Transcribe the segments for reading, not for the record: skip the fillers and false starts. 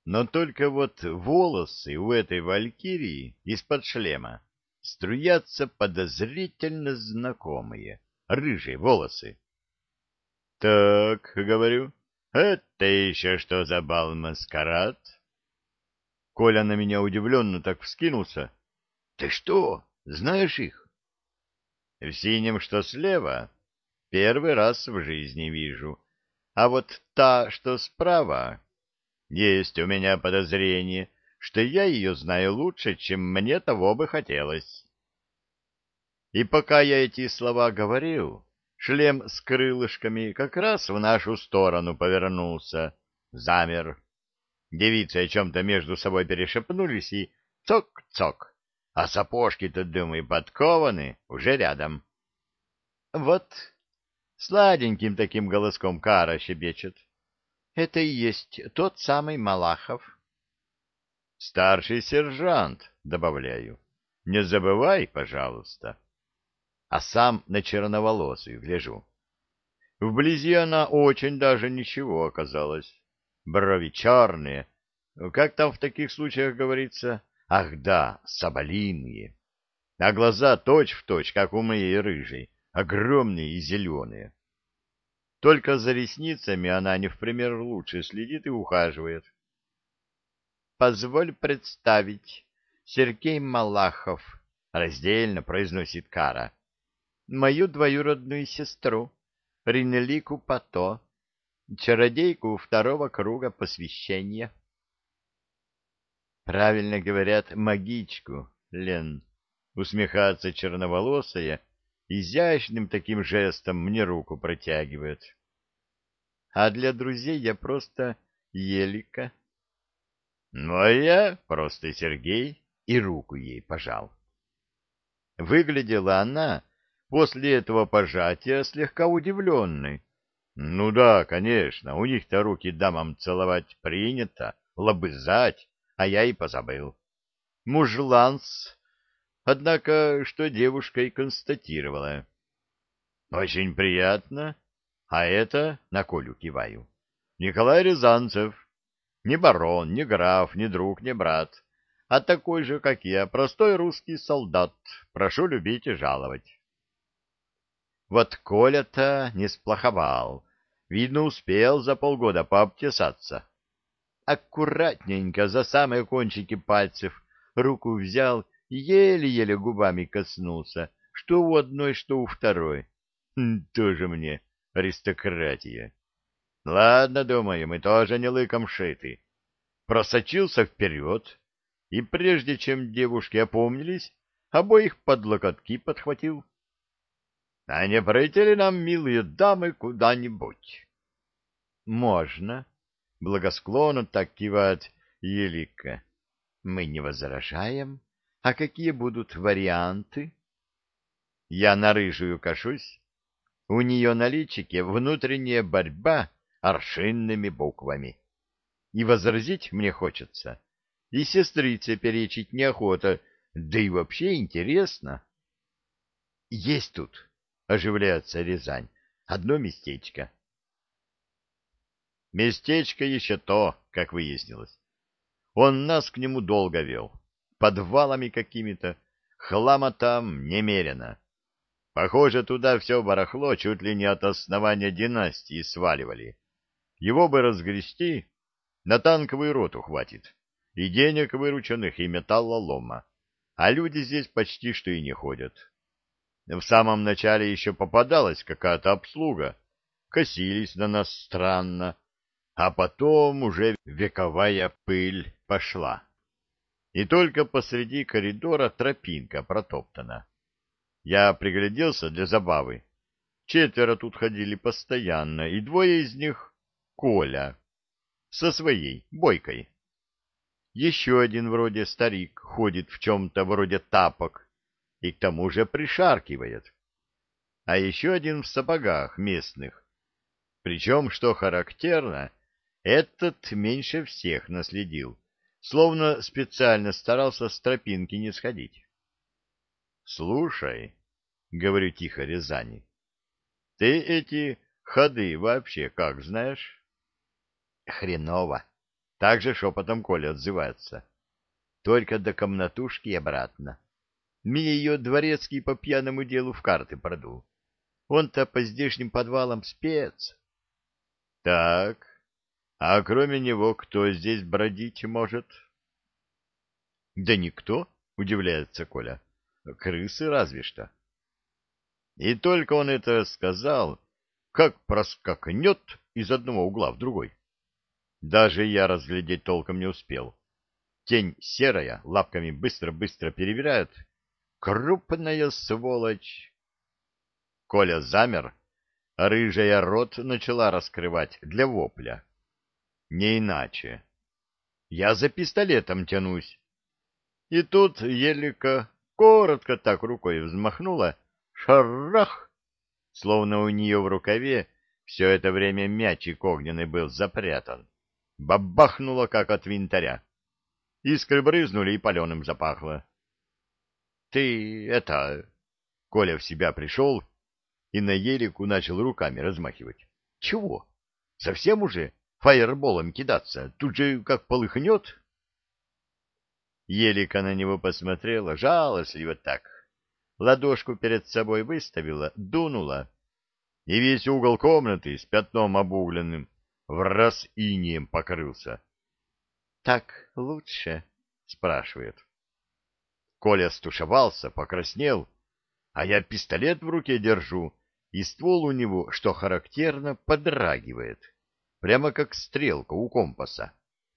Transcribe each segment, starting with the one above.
Но только вот волосы у этой валькирии из-под шлема струятся подозрительно знакомые, рыжие волосы. — Так, — говорю, — это еще что за бал-маскарад? Коля на меня удивленно так вскинулся. — Ты что, знаешь их? — В синем, что слева, первый раз в жизни вижу. А вот та, что справа, есть у меня подозрение, что я ее знаю лучше, чем мне того бы хотелось. И пока я эти слова говорил, шлем с крылышками как раз в нашу сторону повернулся, замер. Девицы о чем-то между собой перешепнулись и цок-цок, а сапожки-то, думаю, подкованы, уже рядом. Вот сладеньким таким голоском Кара щебечет. Это и есть тот самый Малахов. Старший сержант, добавляю. Не забывай, пожалуйста. А сам на черноволосую гляжу. Вблизи она очень даже ничего оказалась. Брови черные. Как там в таких случаях говорится? Ах да, соболиные. А глаза точь-в-точь, как у моей рыжей, огромные и зеленые. Только за ресницами она не в пример лучше следит и ухаживает. «Позволь представить, Сергей Малахов», — раздельно произносит Кара, — «мою двоюродную сестру, Ринелику Пато, чародейку второго круга посвящения». «Правильно говорят, магичку, Лен», — усмехается черноволосая, изящным таким жестом мне руку протягивает. «А для друзей я просто Елика». Ну, а я просто Сергей и руку ей пожал. Выглядела она после этого пожатия слегка удивленной. Ну да, конечно, у них-то руки дамам целовать принято, лобызать, а я и позабыл. Мужланс, однако, что девушка и констатировала. Очень приятно, а это на Колю киваю. Николай Рязанцев. Ни барон, ни граф, ни друг, ни брат, а такой же, как я, простой русский солдат. Прошу любить и жаловать. Вот Коля-то не сплоховал. Видно, успел за полгода пообтесаться. Аккуратненько за самые кончики пальцев руку взял и еле-еле губами коснулся, что у одной, что у второй. Тоже мне аристократия. Ладно, думаю, мы тоже не лыком шиты. Просочился вперед, и прежде чем девушки опомнились, обоих под локотки подхватил. — А не пройти ли нам, милые дамы, куда-нибудь? — Можно, — благосклонно так кивает Елика. — Мы не возражаем. А какие будут варианты? Я на рыжую кашусь. У нее на личике внутренняя борьба аршинными буквами. И возразить мне хочется, и сестрице перечить неохота, да и вообще интересно. — Есть тут, — оживляется Рязань, — одно местечко. Местечко еще то, как выяснилось. Он нас к нему долго вел, подвалами какими-то, хлама там немерено. Похоже, туда все барахло чуть ли не от основания династии сваливали. Его бы разгрести, на танковую роту хватит, и денег вырученных, и металлолома. А люди здесь почти что и не ходят. В самом начале еще попадалась какая-то обслуга, косились на нас странно, а потом уже вековая пыль пошла. И только посреди коридора тропинка протоптана. Я пригляделся для забавы. 4 тут ходили постоянно, и 2 из них — Коля со своей бойкой. Еще один вроде старик ходит в чем-то вроде тапок и к тому же пришаркивает. А еще один в сапогах местных. Причем, что характерно, этот меньше всех наследил, словно специально старался с тропинки не сходить. — Слушай, — говорю тихо Рязани, — ты эти ходы вообще как знаешь? — Хреново. Также шепотом Коля отзывается. Только до комнатушки и обратно. Мне ее дворецкий по пьяному делу в карты продул. Он-то по здешним подвалам спец. Так, а кроме него кто здесь бродить может? Да никто, удивляется Коля. Крысы разве что. И только он это сказал, как проскакнет из одного угла в другой. Даже я разглядеть толком не успел. Тень серая, лапками быстро-быстро перебирает. Крупная сволочь! Коля замер, а рыжая рот начала раскрывать для вопля. Не иначе. Я за пистолетом тянусь. И тут Елика коротко так рукой взмахнула. Шарах! Словно у нее в рукаве все это время мячик огненный был запрятан. Бабахнуло, как от винтаря. Искры брызнули, и паленым запахло. — Ты это... Коля в себя пришел и на Елику начал руками размахивать. — Чего? Совсем уже фаерболом кидаться? Тут же как полыхнет? Елика на него посмотрела жалостливо так. Ладошку перед собой выставила, дунула, и весь угол комнаты с пятном обугленным враз инеем покрылся. — Так лучше? — спрашивает. Коля стушевался, покраснел, а я пистолет в руке держу, и ствол у него, что характерно, подрагивает, прямо как стрелка у компаса.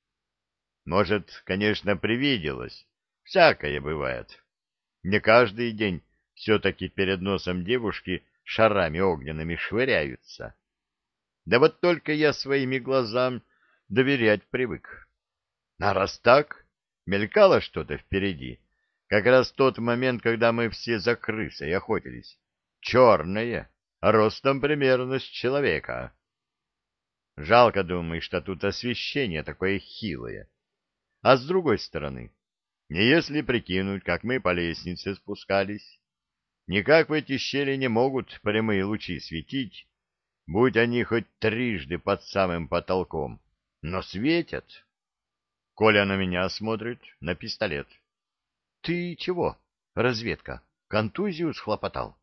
Может, конечно, привиделось, всякое бывает. Не каждый день все-таки перед носом девушки шарами огненными швыряются. Да вот только я своими глазам доверять привык. А раз так, мелькало что-то впереди, как раз тот момент, когда мы все за крысой охотились. Черное, ростом примерно с человека. Жалко, думаю, что тут освещение такое хилое. А с другой стороны, не если прикинуть, как мы по лестнице спускались, никак в эти щели не могут прямые лучи светить, будь они хоть трижды под самым потолком, но светят. Коля на меня смотрит, на пистолет. — Ты чего, разведка, контузию схлопотал?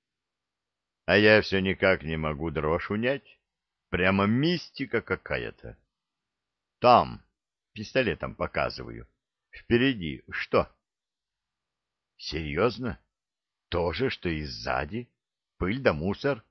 А я все никак не могу дрожь унять. Прямо мистика какая-то. Там, пистолетом показываю, впереди что? Серьезно? То же, что и сзади? Пыль да мусор?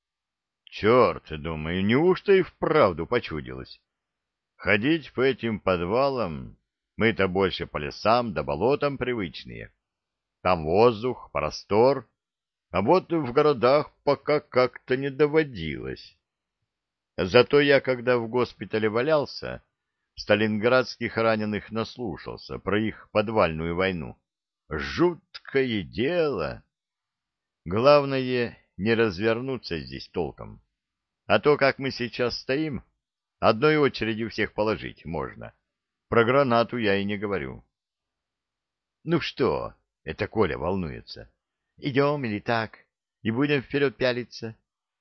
Черт, думаю, неужто и вправду почудилось? Ходить по этим подвалам, мы-то больше по лесам да болотам привычные. Там воздух, простор, а вот в городах пока как-то не доводилось. Зато я, когда в госпитале валялся, сталинградских раненых наслушался про их подвальную войну. Жуткое дело! Главное, не развернуться здесь толком. А то, как мы сейчас стоим, одной очередью всех положить можно. Про гранату я и не говорю. — Ну что? — это Коля волнуется. — Идем или так? И будем вперед пялиться?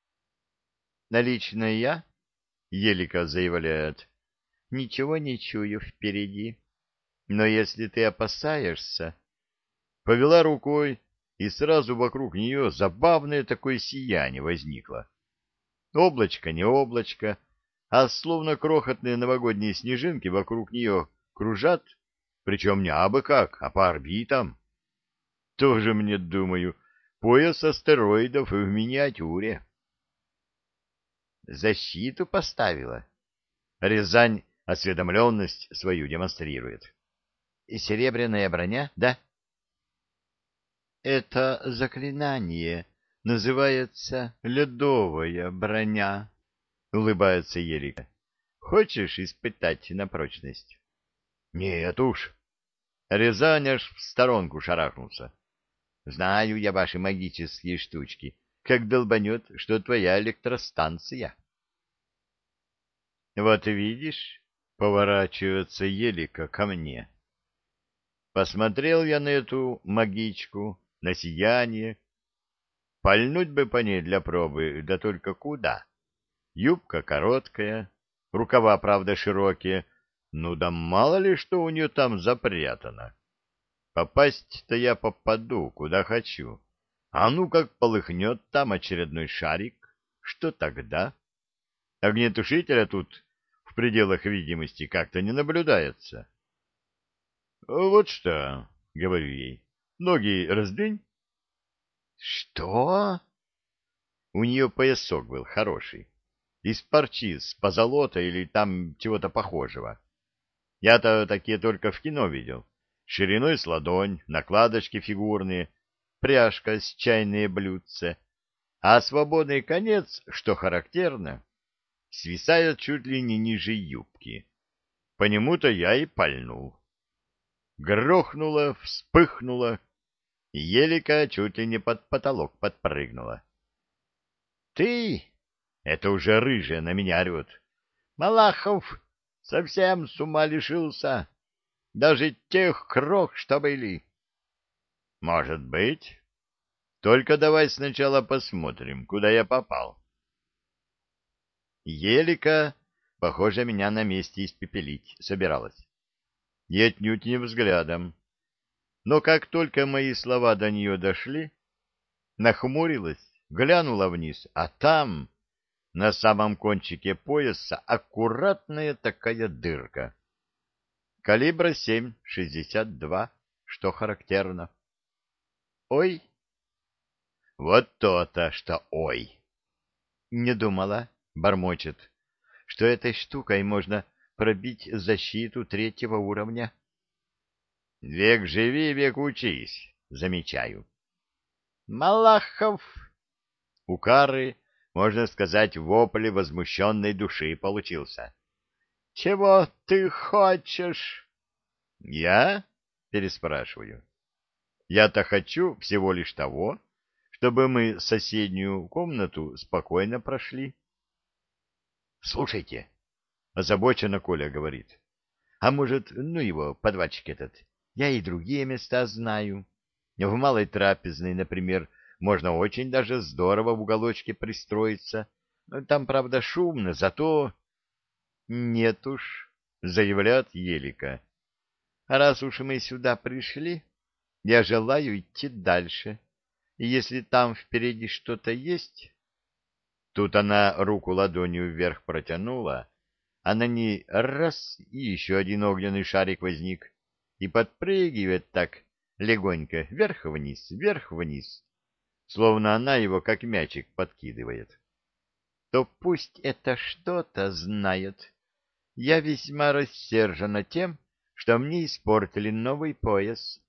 — Налично я? — Елика заявляет. — Ничего не чую впереди. Но если ты опасаешься... Повела рукой, и сразу вокруг нее забавное такое сияние возникло. Облачко не облачко, а словно крохотные новогодние снежинки вокруг нее кружат, причем не абы как, а по орбитам. Тоже мне, думаю, пояс астероидов в миниатюре. Защиту поставила. Рязань осведомленность свою демонстрирует. И серебряная броня, да? Это заклинание называется ледовая броня, улыбается Ерика. Хочешь испытать на прочность? Нет уж. Рязань аж в сторонку шарахнулся. Знаю я ваши магические штучки, как долбанет, что твоя электростанция. Вот видишь, поворачивается Елика ко мне. Посмотрел я на эту магичку, на сияние. Пальнуть бы по ней для пробы, да только куда? Юбка короткая, рукава, правда, широкие, Ну да мало ли, что у нее там запрятано. Попасть-то я попаду, куда хочу. А ну как полыхнет там очередной шарик, что тогда? Огнетушителя тут в пределах видимости как-то не наблюдается. — Вот что, — говорю ей, — ноги раздвинь. — Что? У нее поясок был хороший, из парчи с позолота или там чего-то похожего. Я-то такие только в кино видел. Шириной с ладонь, накладочки фигурные, пряжка с чайные блюдце, а свободный конец, что характерно, свисает чуть ли не ниже юбки. По нему-то я и пальнул. Грохнуло, вспыхнуло, и елика чуть ли не под потолок подпрыгнула. — Ты? — это уже рыжая на меня орет. — Малахов, совсем с ума лишился? Даже тех крох, что были? — Может быть. Только давай сначала посмотрим, куда я попал. Елика, похоже, меня на месте испепелить собиралась. И отнюдь не взглядом. Но как только мои слова до нее дошли, нахмурилась, глянула вниз, а там, на самом кончике пояса, аккуратная такая дырка. Калибра 7,62, что характерно. Ой! Вот то-то, что ой! Не думала, бормочет, что этой штукой можно пробить защиту 3-го уровня. Век живи, век учись, замечаю. Малахов! У Кары, можно сказать, вопль возмущенной души получился. — Чего ты хочешь? — Я? — переспрашиваю. — Я-то хочу всего лишь того, чтобы мы соседнюю комнату спокойно прошли. — Слушайте, — озабоченно Коля говорит, — а может, ну его, подвальчик этот, я и другие места знаю. В малой трапезной, например, можно очень даже здорово в уголочке пристроиться. Там, правда, шумно, зато... Нет уж, заявляет Елика. А раз уж мы сюда пришли, я желаю идти дальше. И если там впереди что-то есть... Тут она руку ладонью вверх протянула, а на ней раз и еще один огненный шарик возник и подпрыгивает так легонько вверх-вниз, словно она его как мячик подкидывает. То пусть это что-то знает. Я весьма рассержена тем, что мне испортили новый пояс.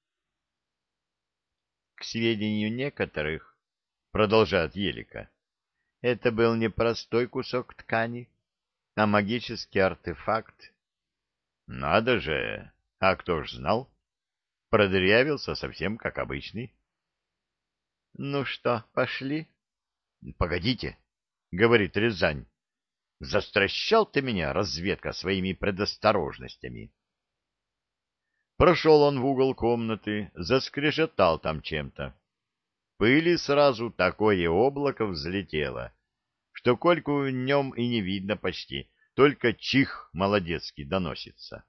К сведению некоторых, продолжает Елика, это был не простой кусок ткани, а магический артефакт. Надо же, а кто ж знал? Продырявился совсем как обычный. Ну что, пошли? Погодите, говорит Рязань. Застращал ты меня, разведка, своими предосторожностями. Прошел он в угол комнаты, заскрежетал там чем-то. Пыли сразу такое облако взлетело, что Кольку в нем и не видно почти, только чих молодецкий доносится.